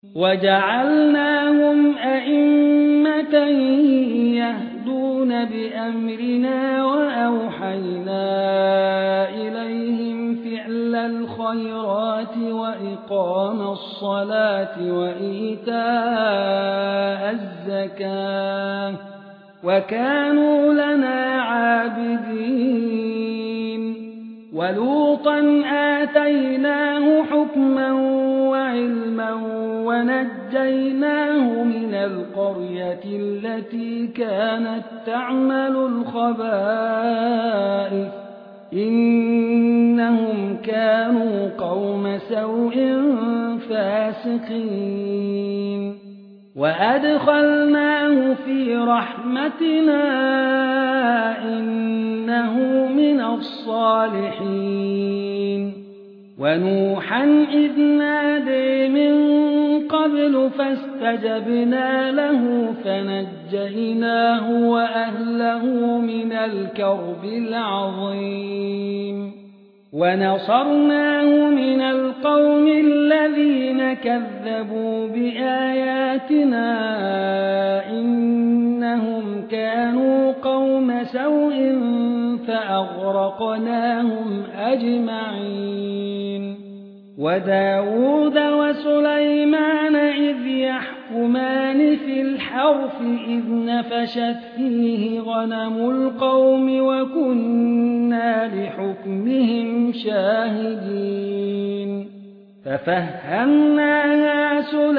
وجعلناهم أئمة يهدون بأمرنا وأوحينا إليهم فعل الخيرات وإقام الصلاة وإيتاء الزكاة وكانوا لنا عابدين. ولوطا آتيناه حكما وعلما ونجيناه من القرية التي كانت تعمل الخبائث إنهم كانوا قوم سوء فاسقين. وأدخلناه في رحمتنا إنه من الصالحين. ونوحا إذ نادي من قبل فاستجبنا له فنجيناه وأهله من الكرب العظيم. ونصرناه من القوم الذين كذبوا بآياتنا إنهم كانوا قوم سوء فأغرقناهم أجمعين. وداود وسليمان إذ يحكمان في الحرث إذ نفشت فيه غنم القوم وكنا لحكمهم شاهدين. ففهمناها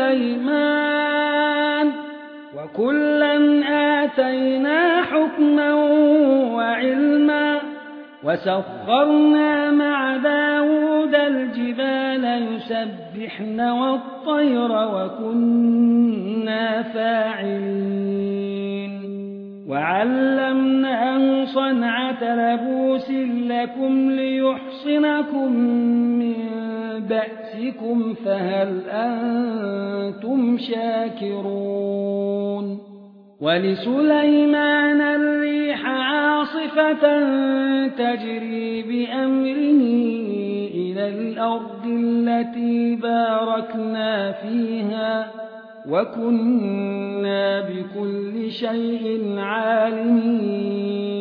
سليمان وكلا آتينا حكما وعلما وسخرنا مع داود الجبال يسبحن والطير وكنا فاعلين. وعلمناه صنعة لبوس لكم ليحصنكم من بأسكم فهل أنتم شاكرون. ولسليمان الريح عاصفة تجري بأمره إلى الأرض التي باركنا فيها وكنا بكل شيء عالمين.